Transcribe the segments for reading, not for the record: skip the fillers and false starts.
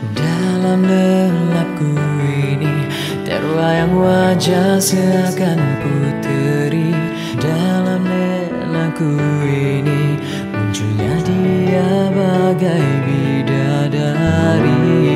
Dalam lelapku ini terbayang wajah seakan puteri. Dalam lelapku ini munculnya dia bagai bidadari.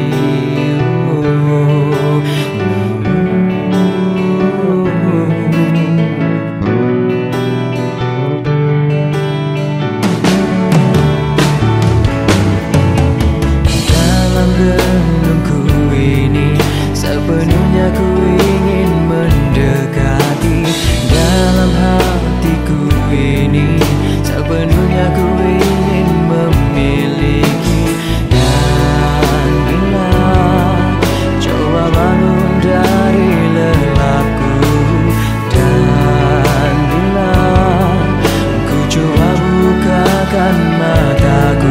Sepenuhnya ku ingin mendekati. Dalam hatiku ini sepenuhnya ku ingin memiliki. Dan bila coba bangun dari lelapku, dan bila ku coba bukakan mataku,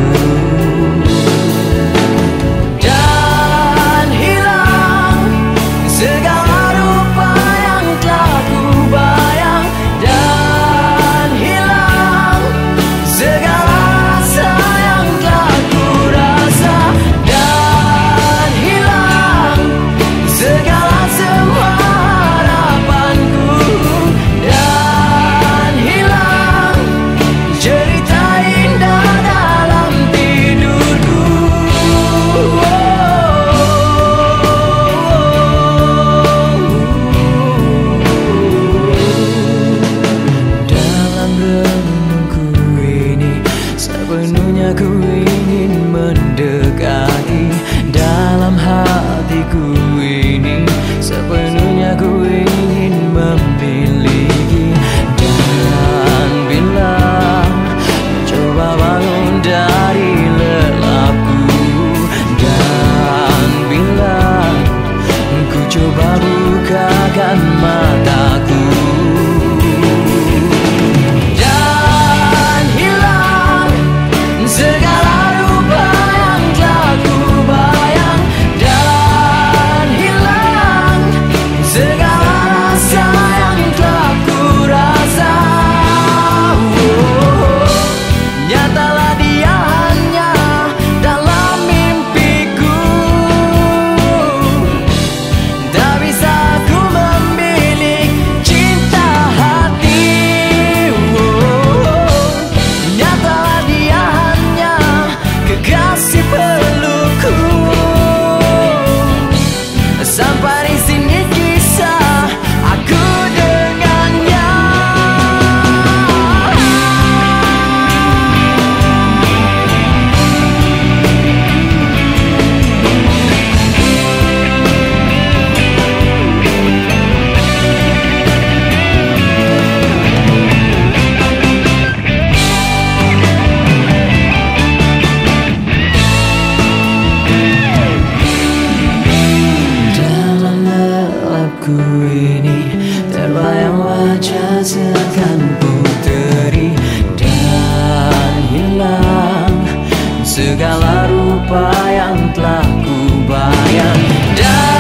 segala rupa yang telah ku bayang, dan hilang segala rasa yang telah ku rasa, dan hilang segala semua harapanku, dan hilang cerita indah dalam tidurku. Sepenuhnya ku ingin mendekati. Dalam hatiku ini sepenuhnya ku ingin memiliki. Dan bila coba bangun dari lelapku, dan bila ku coba bukakan mataku, segala rupa yang telah ku bayang, dan hilang segala rasa yang telah ku rasa. Nyatalah dia hanya dalam mimpiku. Tak bisa ku memilih cinta hati. Nyatalah dia kekasih pelukku. Sampai di sini kisah aku dengannya. Ku ini terbayang wajah seakan puteri, dan hilang segala rupa yang telah ku bayang.